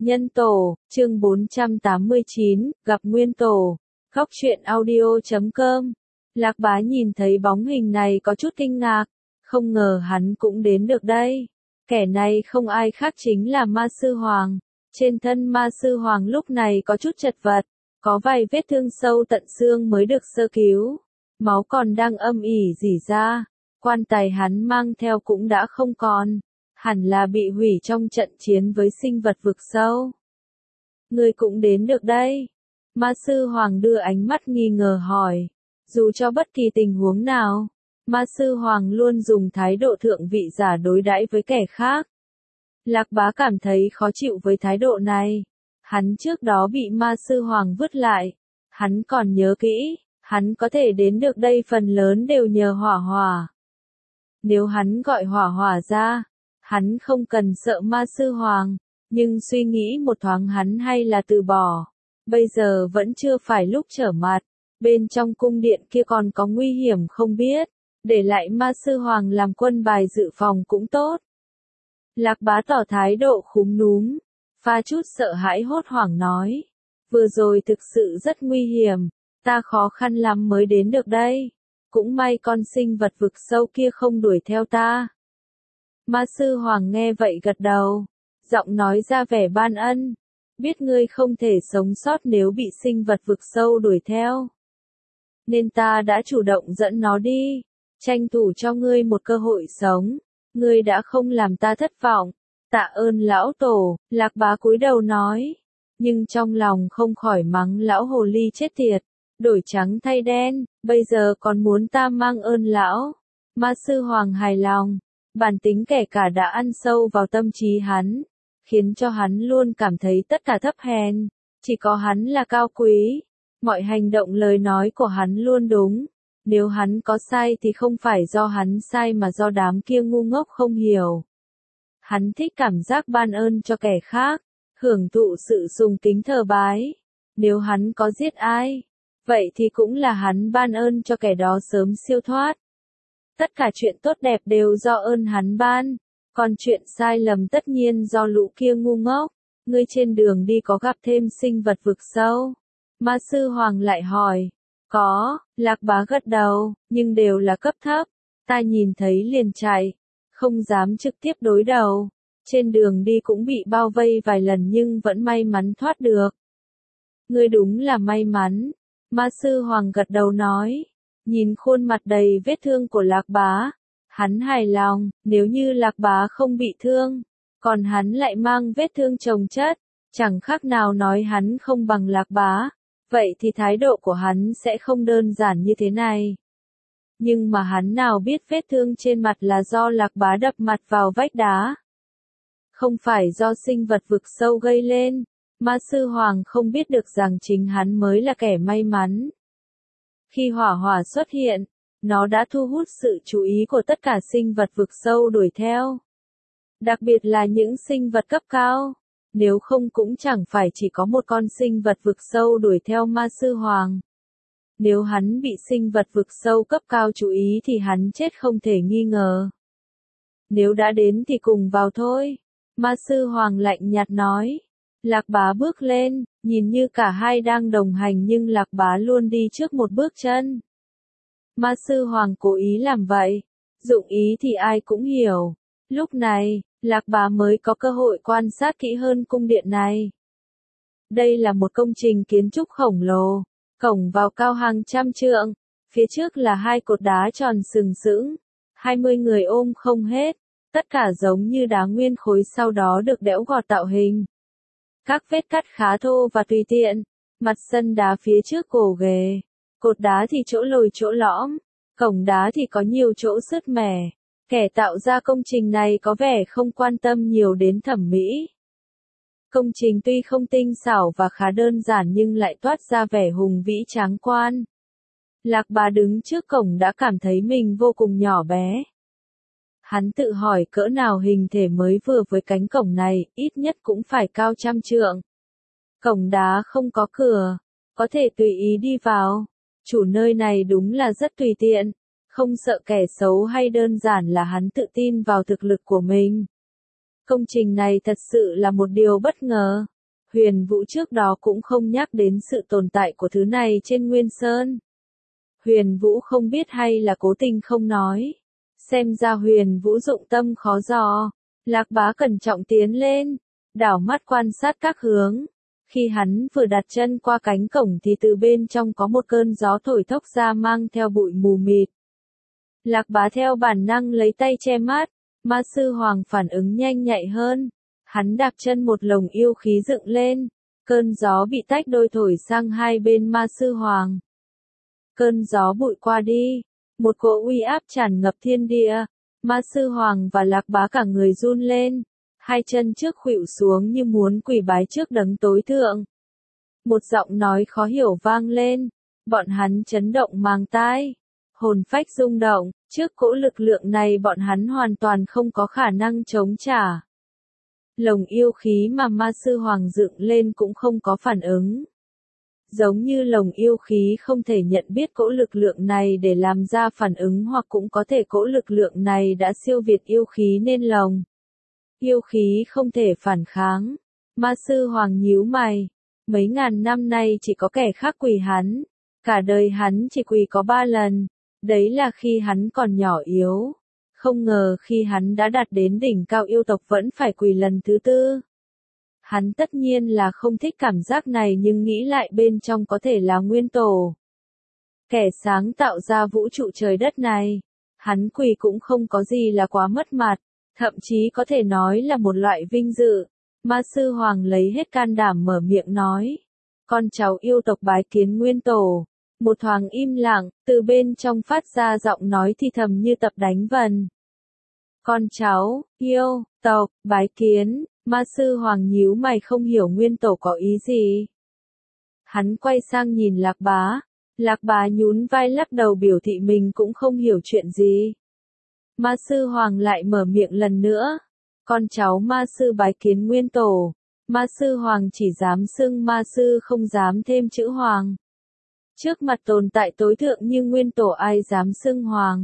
Nhân tổ, chương 489, gặp nguyên tổ. Góc truyện audio.com. Lạc Bá nhìn thấy bóng hình này có chút kinh ngạc, không ngờ hắn cũng đến được đây. Kẻ này không ai khác chính là Ma Sư Hoàng. Trên thân Ma Sư Hoàng lúc này có chút chật vật, có vài vết thương sâu tận xương mới được sơ cứu. Máu còn đang âm ỉ rỉ ra, quan tài hắn mang theo cũng đã không còn. Hẳn là bị hủy trong trận chiến với sinh vật vực sâu. Ngươi cũng đến được đây. Ma Sư Hoàng đưa ánh mắt nghi ngờ hỏi. Dù cho bất kỳ tình huống nào, Ma Sư Hoàng luôn dùng thái độ thượng vị giả đối đãi với kẻ khác. Lạc Bá cảm thấy khó chịu với thái độ này. Hắn trước đó bị Ma Sư Hoàng vứt lại. Hắn còn nhớ kỹ, hắn có thể đến được đây phần lớn đều nhờ Hỏa Hỏa. Nếu hắn gọi Hỏa Hỏa ra, hắn không cần sợ Ma Sư Hoàng, nhưng suy nghĩ một thoáng hắn hay là từ bỏ. Bây giờ vẫn chưa phải lúc trở mặt, bên trong cung điện kia còn có nguy hiểm không biết, để lại Ma Sư Hoàng làm quân bài dự phòng cũng tốt. Lạc Bá tỏ thái độ khúm núm, pha chút sợ hãi hốt hoảng nói. Vừa rồi thực sự rất nguy hiểm, ta khó khăn lắm mới đến được đây. Cũng may con sinh vật vực sâu kia không đuổi theo ta. Ma Sư Hoàng nghe vậy gật đầu, giọng nói ra vẻ ban ân. Biết ngươi không thể sống sót nếu bị sinh vật vực sâu đuổi theo, nên ta đã chủ động dẫn nó đi, tranh thủ cho ngươi một cơ hội sống. Ngươi đã không làm ta thất vọng, tạ ơn lão tổ. Lạc Bá cúi đầu nói, nhưng trong lòng không khỏi mắng lão hồ ly chết tiệt, đổi trắng thay đen, bây giờ còn muốn ta mang ơn lão. Ma Sư Hoàng hài lòng, bản tính kẻ cả đã ăn sâu vào tâm trí hắn, khiến cho hắn luôn cảm thấy tất cả thấp hèn, chỉ có hắn là cao quý. Mọi hành động lời nói của hắn luôn đúng, nếu hắn có sai thì không phải do hắn sai mà do đám kia ngu ngốc không hiểu. Hắn thích cảm giác ban ơn cho kẻ khác, hưởng thụ sự sùng kính thờ bái. Nếu hắn có giết ai, vậy thì cũng là hắn ban ơn cho kẻ đó sớm siêu thoát. Tất cả chuyện tốt đẹp đều do ơn hắn ban, còn chuyện sai lầm tất nhiên do lũ kia ngu ngốc. Ngươi trên đường đi có gặp thêm sinh vật vực sâu? Ma Sư Hoàng lại hỏi. Có, Lạc Bá gật đầu, nhưng đều là cấp thấp. Ta nhìn thấy liền chạy, không dám trực tiếp đối đầu. Trên đường đi cũng bị bao vây vài lần nhưng vẫn may mắn thoát được. Ngươi đúng là may mắn. Ma Sư Hoàng gật đầu nói. Nhìn khuôn mặt đầy vết thương của Lạc Bá, hắn hài lòng. Nếu như Lạc Bá không bị thương, còn hắn lại mang vết thương chồng chất, chẳng khác nào nói hắn không bằng Lạc Bá. Vậy thì thái độ của hắn sẽ không đơn giản như thế này. Nhưng mà hắn nào biết vết thương trên mặt là do Lạc Bá đập mặt vào vách đá, không phải do sinh vật vực sâu gây lên. Ma Sư Hoàng không biết được rằng chính hắn mới là kẻ may mắn. Khi Hỏa Hỏa xuất hiện, nó đã thu hút sự chú ý của tất cả sinh vật vực sâu đuổi theo. Đặc biệt là những sinh vật cấp cao. Nếu không cũng chẳng phải chỉ có một con sinh vật vực sâu đuổi theo Ma Sư Hoàng. Nếu hắn bị sinh vật vực sâu cấp cao chú ý thì hắn chết không thể nghi ngờ. Nếu đã đến thì cùng vào thôi. Ma Sư Hoàng lạnh nhạt nói. Lạc Bá bước lên, nhìn như cả hai đang đồng hành nhưng Lạc Bá luôn đi trước một bước chân. Ma Sư Hoàng cố ý làm vậy, dụng ý thì ai cũng hiểu. Lúc này, Lạc Bá mới có cơ hội quan sát kỹ hơn cung điện này. Đây là một công trình kiến trúc khổng lồ, cổng vào cao hàng trăm trượng, phía trước là hai cột đá tròn sừng sững, 20 người ôm không hết, tất cả giống như đá nguyên khối sau đó được đẽo gọt tạo hình. Các vết cắt khá thô và tùy tiện, mặt sân đá phía trước gồ ghề, cột đá thì chỗ lồi chỗ lõm, cổng đá thì có nhiều chỗ sứt mẻ. Kẻ tạo ra công trình này có vẻ không quan tâm nhiều đến thẩm mỹ. Công trình tuy không tinh xảo và khá đơn giản nhưng lại toát ra vẻ hùng vĩ tráng quan. Lạc Bá đứng trước cổng đã cảm thấy mình vô cùng nhỏ bé. Hắn tự hỏi cỡ nào hình thể mới vừa với cánh cổng này, ít nhất cũng phải cao trăm trượng. Cổng đá không có cửa, có thể tùy ý đi vào. Chủ nơi này đúng là rất tùy tiện. Không sợ kẻ xấu hay đơn giản là hắn tự tin vào thực lực của mình. Công trình này thật sự là một điều bất ngờ. Huyền Vũ trước đó cũng không nhắc đến sự tồn tại của thứ này trên Nguyên Sơn. Huyền Vũ không biết hay là cố tình không nói. Xem ra Huyền Vũ dụng tâm khó dò. Lạc Bá cẩn trọng tiến lên, đảo mắt quan sát các hướng. Khi hắn vừa đặt chân qua cánh cổng thì từ bên trong có một cơn gió thổi thốc ra mang theo bụi mù mịt. Lạc Bá theo bản năng lấy tay che mắt, Ma Sư Hoàng phản ứng nhanh nhạy hơn. Hắn đạp chân một lồng yêu khí dựng lên, cơn gió bị tách đôi thổi sang hai bên Ma Sư Hoàng. Cơn gió bụi qua đi, một cỗ uy áp tràn ngập thiên địa, Ma Sư Hoàng và Lạc Bá cả người run lên, hai chân trước khuỵu xuống như muốn quỳ bái trước đấng tối thượng. Một giọng nói khó hiểu vang lên, bọn hắn chấn động màng tai, hồn phách rung động, trước cỗ lực lượng này bọn hắn hoàn toàn không có khả năng chống trả. Lồng yêu khí mà Ma Sư Hoàng dựng lên cũng không có phản ứng. Giống như lồng yêu khí không thể nhận biết cỗ lực lượng này để làm ra phản ứng, hoặc cũng có thể cỗ lực lượng này đã siêu việt yêu khí nên lồng yêu khí không thể phản kháng. Ma Sư Hoàng nhíu mày, mấy ngàn năm nay chỉ có kẻ khác quỳ hắn, cả đời hắn chỉ quỳ có 3 lần, đấy là khi hắn còn nhỏ yếu. Không ngờ khi hắn đã đạt đến đỉnh cao yêu tộc vẫn phải quỳ lần thứ 4. Hắn tất nhiên là không thích cảm giác này, nhưng nghĩ lại bên trong có thể là Nguyên Tổ, kẻ sáng tạo ra vũ trụ trời đất này. Hắn quỳ cũng không có gì là quá mất mặt, thậm chí có thể nói là một loại vinh dự. Ma Sư Hoàng lấy hết can đảm mở miệng nói. Con cháu yêu tộc bái kiến Nguyên Tổ. Một thoáng im lặng, từ bên trong phát ra giọng nói thì thầm như tập đánh vần. Con cháu, yêu, tộc, bái kiến. Ma Sư Hoàng nhíu mày không hiểu Nguyên Tổ có ý gì. Hắn quay sang nhìn Lạc Bá. Lạc Bá nhún vai lắc đầu biểu thị mình cũng không hiểu chuyện gì. Ma Sư Hoàng lại mở miệng lần nữa. Con cháu Ma Sư bái kiến Nguyên Tổ. Ma Sư Hoàng chỉ dám xưng Ma Sư, không dám thêm chữ Hoàng. Trước mặt tồn tại tối thượng như Nguyên Tổ ai dám xưng Hoàng.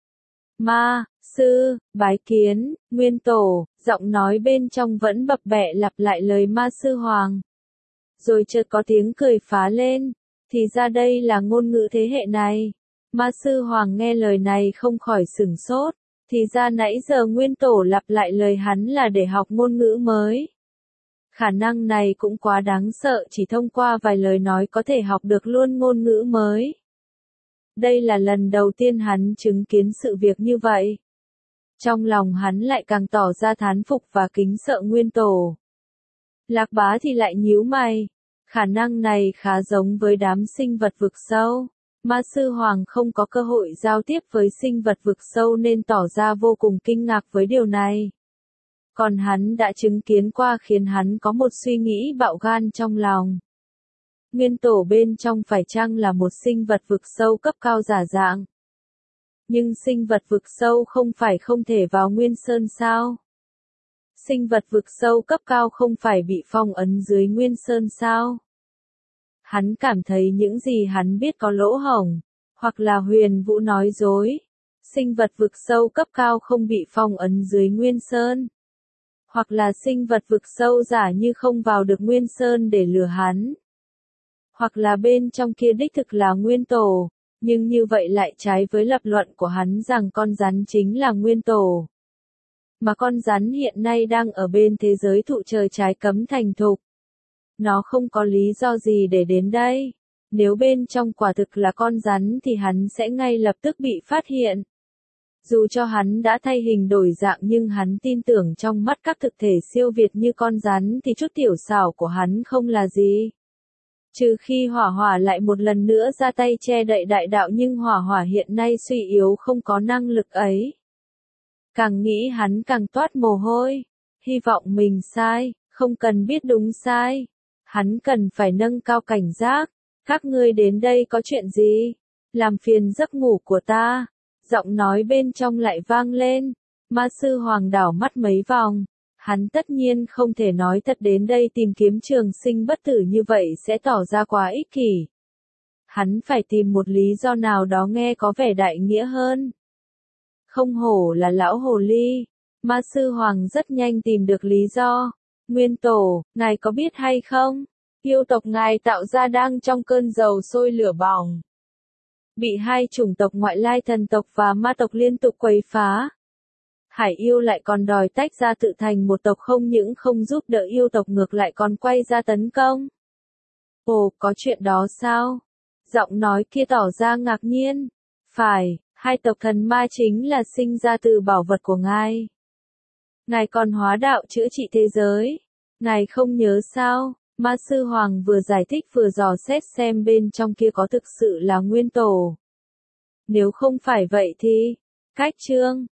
Ma Sư bái kiến Nguyên Tổ. Giọng nói bên trong vẫn bập bẹ lặp lại lời Ma Sư Hoàng. Rồi chợt có tiếng cười phá lên. Thì ra đây là ngôn ngữ thế hệ này. Ma Sư Hoàng nghe lời này không khỏi sửng sốt. Thì ra nãy giờ Nguyên Tổ lặp lại lời hắn là để học ngôn ngữ mới. Khả năng này cũng quá đáng sợ, chỉ thông qua vài lời nói có thể học được luôn ngôn ngữ mới. Đây là lần đầu tiên hắn chứng kiến sự việc như vậy. Trong lòng hắn lại càng tỏ ra thán phục và kính sợ Nguyên Tổ. Lạc Bá thì lại nhíu mày. Khả năng này khá giống với đám sinh vật vực sâu. Ma Sư Hoàng không có cơ hội giao tiếp với sinh vật vực sâu nên tỏ ra vô cùng kinh ngạc với điều này. Còn hắn đã chứng kiến qua khiến hắn có một suy nghĩ bạo gan trong lòng. Nguyên Tổ bên trong phải chăng là một sinh vật vực sâu cấp cao giả dạng? Nhưng sinh vật vực sâu không phải không thể vào Nguyên Sơn sao? Sinh vật vực sâu cấp cao không phải bị phong ấn dưới Nguyên Sơn sao? Hắn cảm thấy những gì hắn biết có lỗ hổng, hoặc là Huyền Vũ nói dối. Sinh vật vực sâu cấp cao không bị phong ấn dưới Nguyên Sơn. Hoặc là sinh vật vực sâu giả như không vào được Nguyên Sơn để lừa hắn. Hoặc là bên trong kia đích thực là Nguyên Tổ, nhưng như vậy lại trái với lập luận của hắn rằng con rắn chính là Nguyên Tổ. Mà con rắn hiện nay đang ở bên thế giới thụ trời trái cấm thành thục. Nó không có lý do gì để đến đây. Nếu bên trong quả thực là con rắn thì hắn sẽ ngay lập tức bị phát hiện. Dù cho hắn đã thay hình đổi dạng nhưng hắn tin tưởng trong mắt các thực thể siêu việt như con rắn thì chút tiểu xảo của hắn không là gì. Trừ khi hỏa hỏa lại một lần nữa ra tay che đậy đại đạo, nhưng hỏa hỏa hiện nay suy yếu không có năng lực ấy. Càng nghĩ hắn càng toát mồ hôi. Hy vọng mình sai, không cần biết đúng sai. Hắn cần phải nâng cao cảnh giác. Các ngươi đến đây có chuyện gì? Làm phiền giấc ngủ của ta. Giọng nói bên trong lại vang lên. Ma Sư Hoàng đảo mắt mấy vòng. Hắn tất nhiên không thể nói thật đến đây tìm kiếm trường sinh bất tử, như vậy sẽ tỏ ra quá ích kỷ. Hắn phải tìm một lý do nào đó nghe có vẻ đại nghĩa hơn. Không hổ là lão hồ ly. Ma Sư Hoàng rất nhanh tìm được lý do. Nguyên Tổ, ngài có biết hay không? Yêu tộc ngài tạo ra đang trong cơn dầu sôi lửa bỏng. Bị hai chủng tộc ngoại lai thần tộc và ma tộc liên tục quấy phá. Hải yêu lại còn đòi tách ra tự thành một tộc, không những không giúp đỡ yêu tộc ngược lại còn quay ra tấn công. Ồ, có chuyện đó sao? Giọng nói kia tỏ ra ngạc nhiên. Phải, hai tộc thần ma chính là sinh ra từ bảo vật của ngài. Ngài còn hóa đạo chữa trị thế giới. Ngài không nhớ sao? Ma Sư Hoàng vừa giải thích vừa dò xét xem bên trong kia có thực sự là Nguyên Tổ. Nếu không phải vậy thì, cách chương.